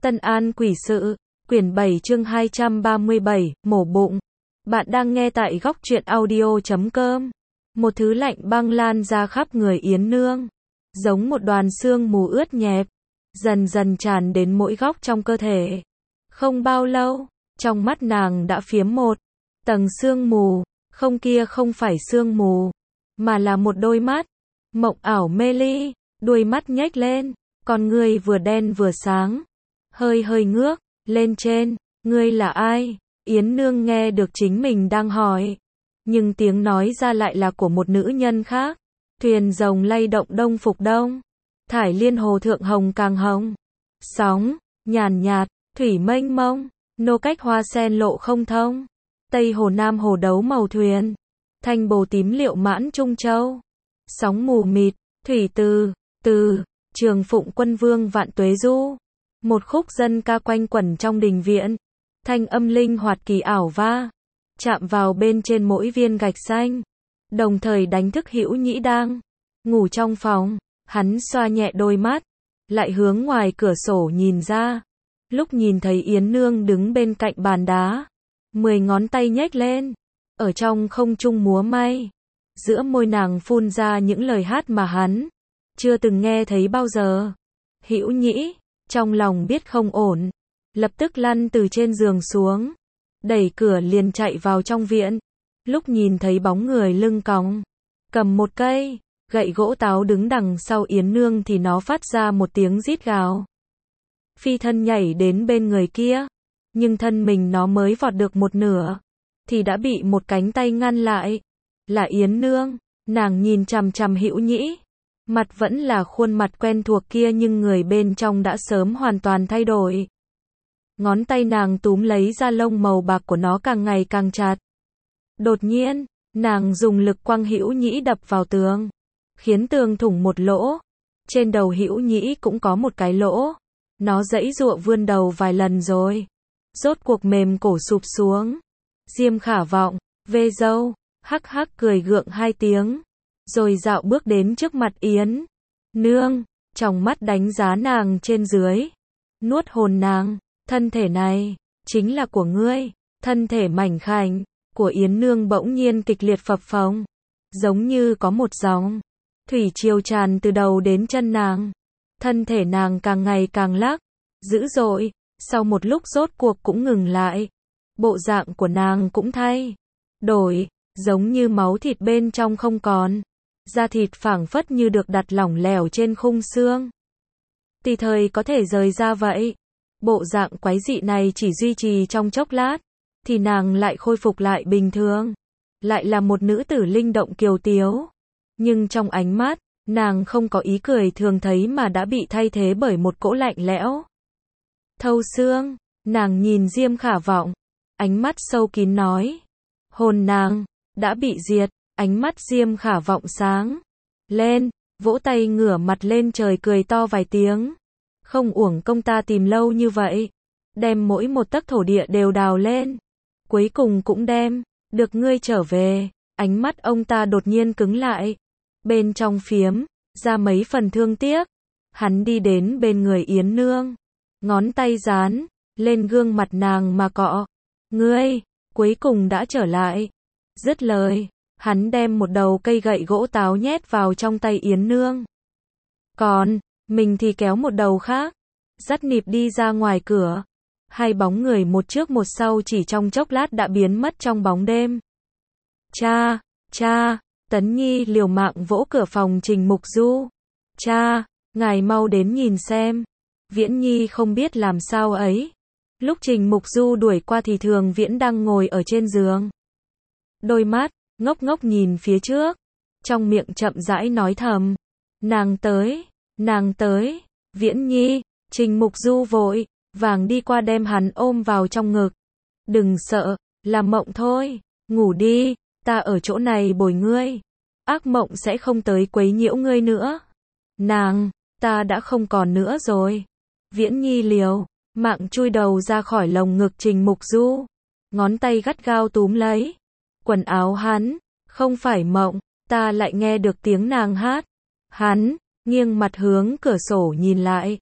Tân An Quỷ Sự, quyển 7 chương 237, mổ bụng. Bạn đang nghe tại góc truyện audio.com. Một thứ lạnh băng lan ra khắp người Yến Nương, giống một đoàn sương mù ướt nhẹp, dần dần tràn đến mỗi góc trong cơ thể. Không bao lâu, trong mắt nàng đã phiếm một tầng sương mù, không kia không phải sương mù, mà là một đôi mắt, mộng ảo mê ly, đuôi mắt nhếch lên, con ngươi vừa đen vừa sáng, hơi hơi ngước lên trên. Ngươi là ai? Yến Nương nghe được chính mình đang hỏi, nhưng tiếng nói ra lại là của một nữ nhân khác. Thuyền rồng lay động đông phục đông, thải liên hồ thượng hồng càng hồng, sóng nhàn nhạt, thủy mênh mông, nô cách hoa sen lộ không thông, tây hồ nam hồ đấu màu thuyền, thanh bồ tím liệu mãn trung châu, sóng mù mịt, thủy từ trường phụng quân vương vạn tuế du. Một khúc dân ca quanh quẩn trong đình viện, thanh âm linh hoạt kỳ ảo va chạm vào bên trên mỗi viên gạch xanh, đồng thời đánh thức Hữu Nhĩ đang ngủ trong phòng. Hắn xoa nhẹ đôi mắt, lại hướng ngoài cửa sổ nhìn ra. Lúc nhìn thấy Yến Nương đứng bên cạnh bàn đá, 10 ngón tay nhếch lên, ở trong không trung múa may, giữa môi nàng phun ra những lời hát mà hắn chưa từng nghe thấy bao giờ. Hữu Nhĩ trong lòng biết không ổn, lập tức lăn từ trên giường xuống, đẩy cửa liền chạy vào trong viện. Lúc nhìn thấy bóng người lưng còng, cầm một cây gậy gỗ táo đứng đằng sau Yến Nương thì nó phát ra một tiếng rít gào. Phi thân nhảy đến bên người kia, nhưng thân mình nó mới vọt được một nửa, thì đã bị một cánh tay ngăn lại. Là Yến Nương, nàng nhìn chằm chằm Hữu Nhĩ. Mặt vẫn là khuôn mặt quen thuộc kia nhưng người bên trong đã sớm hoàn toàn thay đổi. Ngón tay nàng túm lấy da lông màu bạc của nó càng ngày càng chặt. Đột nhiên, nàng dùng lực quăng Hữu Nhĩ đập vào tường, khiến tường thủng một lỗ. Trên đầu Hữu Nhĩ cũng có một cái lỗ. Nó giãy giụa vươn đầu vài lần rồi rốt cuộc mềm cổ sụp xuống. Diêm Khả Vọng, vê râu, hắc hắc cười gượng 2 tiếng, rồi dạo bước đến trước mặt Yến Nương, trong mắt đánh giá nàng trên dưới, nuốt hồn nàng. Thân thể này chính là của ngươi. Thân thể mảnh khảnh của Yến Nương bỗng nhiên kịch liệt phập phồng, giống như có một dòng thủy triều tràn từ đầu đến chân nàng. Thân thể nàng càng ngày càng lắc dữ dội, sau một lúc rốt cuộc cũng ngừng lại. Bộ dạng của nàng cũng thay đổi, giống như máu thịt bên trong không còn, da thịt phảng phất như được đặt lỏng lẻo trên khung xương, tùy thời có thể rời ra vậy. Bộ dạng quái dị này chỉ duy trì trong chốc lát, thì nàng lại khôi phục lại bình thường, lại là một nữ tử linh động kiều tiếu. Nhưng trong ánh mắt, nàng không có ý cười thường thấy mà đã bị thay thế bởi một cỗ lạnh lẽo, thâu xương. Nàng nhìn Diêm Khả Vọng, ánh mắt sâu kín nói, hồn nàng đã bị diệt. Ánh mắt Diêm Khả Vọng sáng lên, vỗ tay ngửa mặt lên trời cười to vài tiếng. Không uổng công ta tìm lâu như vậy, đem mỗi một tấc thổ địa đều đào lên, cuối cùng cũng đem được ngươi trở về. Ánh mắt ông ta đột nhiên cứng lại, bên trong phiếm ra mấy phần thương tiếc. Hắn đi đến bên người Yến Nương, ngón tay dán lên gương mặt nàng mà cọ. Ngươi cuối cùng đã trở lại. Dứt lời, hắn đem một đầu cây gậy gỗ táo nhét vào trong tay Yến Nương, còn mình thì kéo một đầu khác, dắt nịp đi ra ngoài cửa. Hai bóng người một trước một sau chỉ trong chốc lát đã biến mất trong bóng đêm. Cha, Tấn Nhi liều mạng vỗ cửa phòng Trình Mục Du. Cha, ngài mau đến nhìn xem. Viễn Nhi không biết làm sao ấy. Lúc Trình Mục Du đuổi qua thì Thường Viễn đang ngồi ở trên giường, đôi mắt ngốc ngốc nhìn phía trước, trong miệng chậm rãi nói thầm, nàng tới. Viễn Nhi, Trình Mục Du vội vàng đi qua đem hắn ôm vào trong ngực. Đừng sợ, là mộng thôi, ngủ đi, ta ở chỗ này bồi ngươi, ác mộng sẽ không tới quấy nhiễu ngươi nữa. Ta đã không còn nữa rồi. Viễn Nhi liều mạng chui đầu ra khỏi lồng ngực Trình Mục Du, ngón tay gắt gao túm lấy quần áo hắn. Không phải mộng, ta lại nghe được tiếng nàng hát. Hắn nghiêng mặt hướng cửa sổ nhìn lại,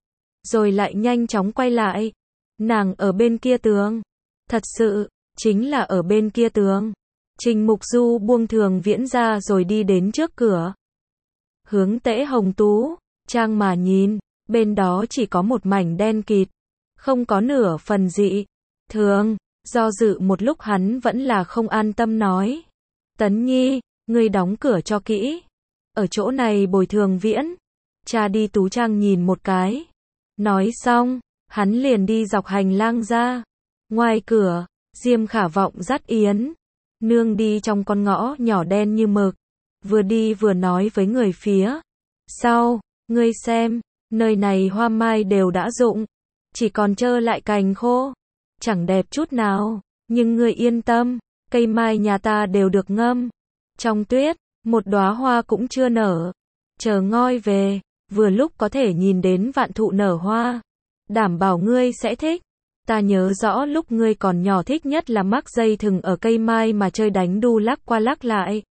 rồi lại nhanh chóng quay lại. Nàng ở bên kia tường. Thật sự, chính là ở bên kia tường. Trình Mục Du buông Thường Viễn ra rồi đi đến trước cửa. Hướng Tễ Hồng Tú, trang mà nhìn, bên đó chỉ có một mảnh đen kịt, không có nửa phần dị thường. Do dự một lúc hắn vẫn là không an tâm nói. Tấn Nhi, ngươi đóng cửa cho kỹ. Ở chỗ này bồi Thường Viễn. Cha đi tú trang nhìn một cái. Nói xong, hắn liền đi dọc hành lang ra. Ngoài cửa, Diêm Khả Vọng dắt Yến Nương đi trong con ngõ nhỏ đen như mực. Vừa đi vừa nói với người phía sau, ngươi xem, nơi này hoa mai đều đã rụng, chỉ còn trơ lại cành khô, chẳng đẹp chút nào, nhưng ngươi yên tâm, cây mai nhà ta đều được ngâm trong tuyết, một đóa hoa cũng chưa nở. Chờ ngoi về, vừa lúc có thể nhìn đến vạn thụ nở hoa, đảm bảo ngươi sẽ thích. Ta nhớ rõ lúc ngươi còn nhỏ thích nhất là mắc dây thừng ở cây mai mà chơi đánh đu lắc qua lắc lại.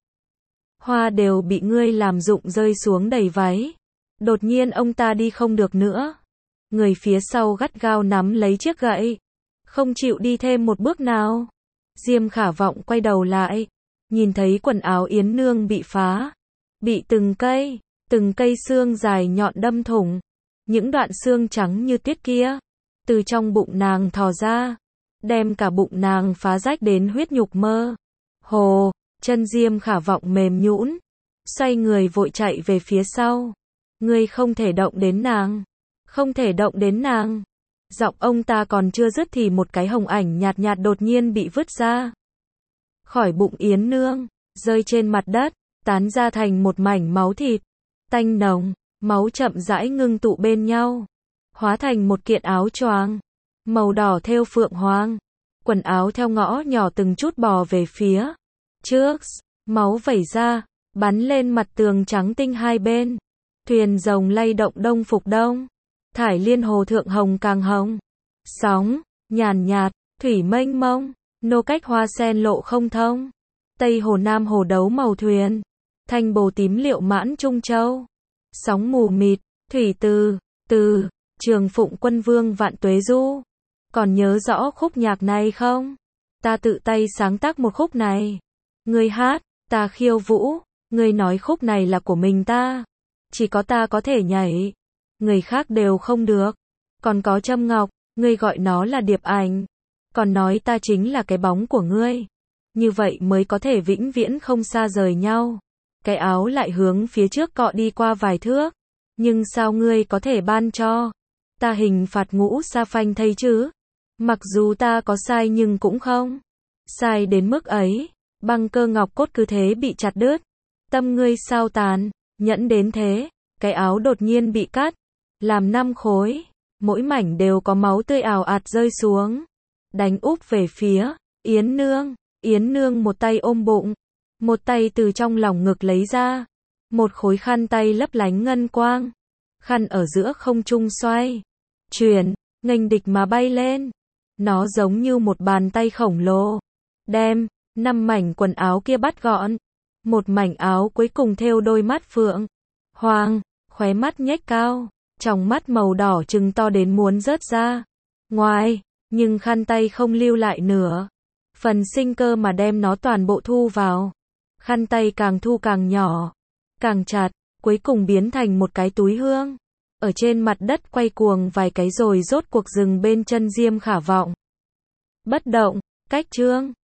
Hoa đều bị ngươi làm rụng rơi xuống đầy váy. Đột nhiên ông ta đi không được nữa. Người phía sau gắt gao nắm lấy chiếc gậy, không chịu đi thêm một bước nào. Diêm Khả Vọng quay đầu lại, nhìn thấy quần áo Yến Nương bị phá, bị từng cây xương dài nhọn đâm thủng. Những đoạn xương trắng như tuyết kia từ trong bụng nàng thò ra, đem cả bụng nàng phá rách đến huyết nhục mơ hồ. Chân Diêm Khả Vọng mềm nhũn, xoay người vội chạy về phía sau. Ngươi không thể động đến nàng, không thể động đến nàng. Giọng ông ta còn chưa dứt thì một cái hồng ảnh nhạt nhạt đột nhiên bị vứt ra khỏi bụng Yến Nương, rơi trên mặt đất, tán ra thành một mảnh máu thịt tanh nồng. Máu chậm rãi ngưng tụ bên nhau, hóa thành một kiện áo choàng màu đỏ thêu phượng hoàng. Quần áo theo ngõ nhỏ từng chút bò về phía trước, máu vẩy ra, bắn lên mặt tường trắng tinh hai bên. Thuyền rồng lay động đông phục đông, thải liên hồ thượng hồng càng hồng. Sóng nhàn nhạt, thủy mênh mông, nô cách hoa sen lộ không thông. Tây hồ nam hồ đấu màu thuyền, thanh bồ tím liệu mãn Trung Châu. Sóng mù mịt, thủy từ Trường Phụng Quân Vương vạn tuế du. Còn nhớ rõ khúc nhạc này không? Ta tự tay sáng tác một khúc này. Ngươi hát, ta khiêu vũ. Ngươi nói khúc này là của mình ta, chỉ có ta có thể nhảy, người khác đều không được. Còn có Trâm Ngọc, ngươi gọi nó là điệp ảnh, còn nói ta chính là cái bóng của ngươi. Như vậy mới có thể vĩnh viễn không xa rời nhau. Cái áo lại hướng phía trước cọ đi qua vài thước. Nhưng sao ngươi có thể ban cho ta hình phạt ngũ sa phanh thây chứ? Mặc dù ta có sai nhưng cũng không sai đến mức ấy. Băng cơ ngọc cốt cứ thế bị chặt đứt. Tâm ngươi sao tàn nhẫn đến thế? Cái áo đột nhiên bị cắt làm 5 khối, mỗi mảnh đều có máu tươi ào ạt rơi xuống, đánh úp về phía Yến Nương. Yến Nương một tay ôm bụng, một tay từ trong lòng ngực lấy ra một khối khăn tay lấp lánh ngân quang. Khăn ở giữa không trung xoay chuyển, nghênh địch mà bay lên. Nó giống như một bàn tay khổng lồ, đem 5 mảnh quần áo kia bắt gọn. Một mảnh áo cuối cùng thêu đôi mắt phượng hoàng, khóe mắt nhếch cao, tròng mắt màu đỏ trừng to đến muốn rớt ra ngoài, nhưng khăn tay không lưu lại nửa phần sinh cơ mà đem nó toàn bộ thu vào. Khăn tay càng thu càng nhỏ, càng chặt, cuối cùng biến thành một cái túi hương. Ở trên mặt đất quay cuồng vài cái rồi rốt cuộc dừng bên chân Diêm Khả Vọng. Bất động, cách chương